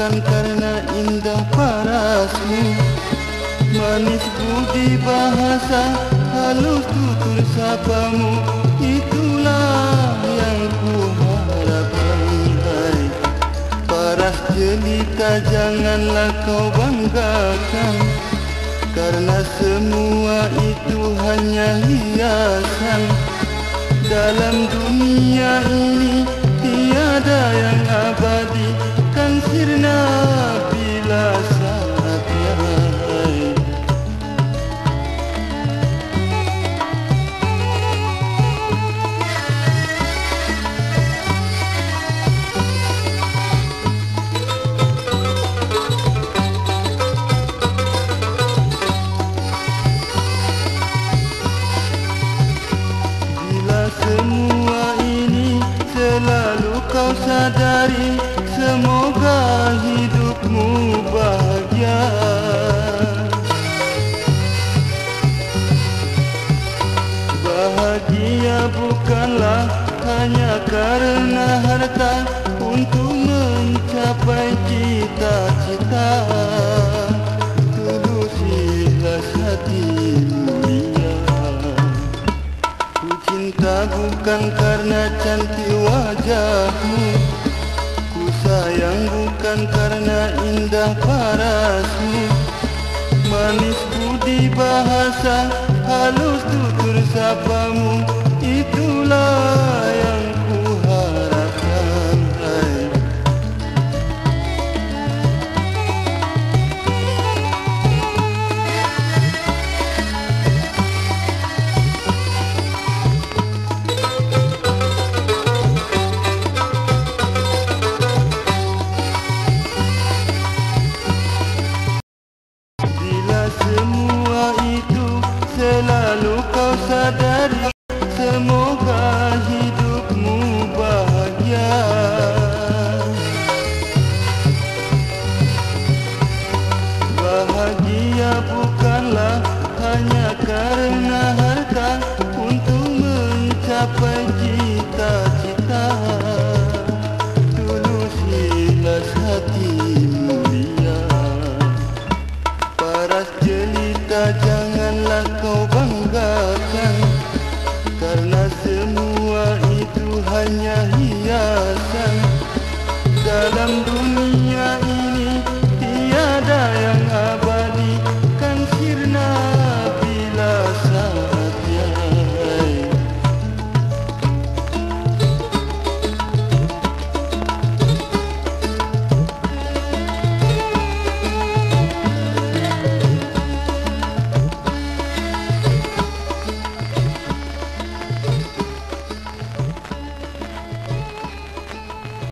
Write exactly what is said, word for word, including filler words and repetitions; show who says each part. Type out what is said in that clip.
Speaker 1: bukan karena indah parasmu, manis budi bahasa, halus tutur sapamu, itulah yang ku harapkan. Hai paras jelita, janganlah kau banggakan, karena semua itu hanya hiasan. Dalam dunia ini tiada yang abadi, kan sirna bila saatnya. Semua ini selalu kau sadari, semoga hidupmu bahagia. Bahagia bukanlah hanya karena harta, untuk mencapai cita-cita tulusilah hatimu. Cinta bukan karena cantik wajahmu, ku sayang bukan karena indah parasmu, manis budi bahasa, halus tutur sapamu, itulah yang ku harapkan. Hai semua itu selalu kau sadari, semoga hidupmu bahagia. Bahagia bukanlah hanya karena harta, untuk mencapai cita-cita tulusilah hati.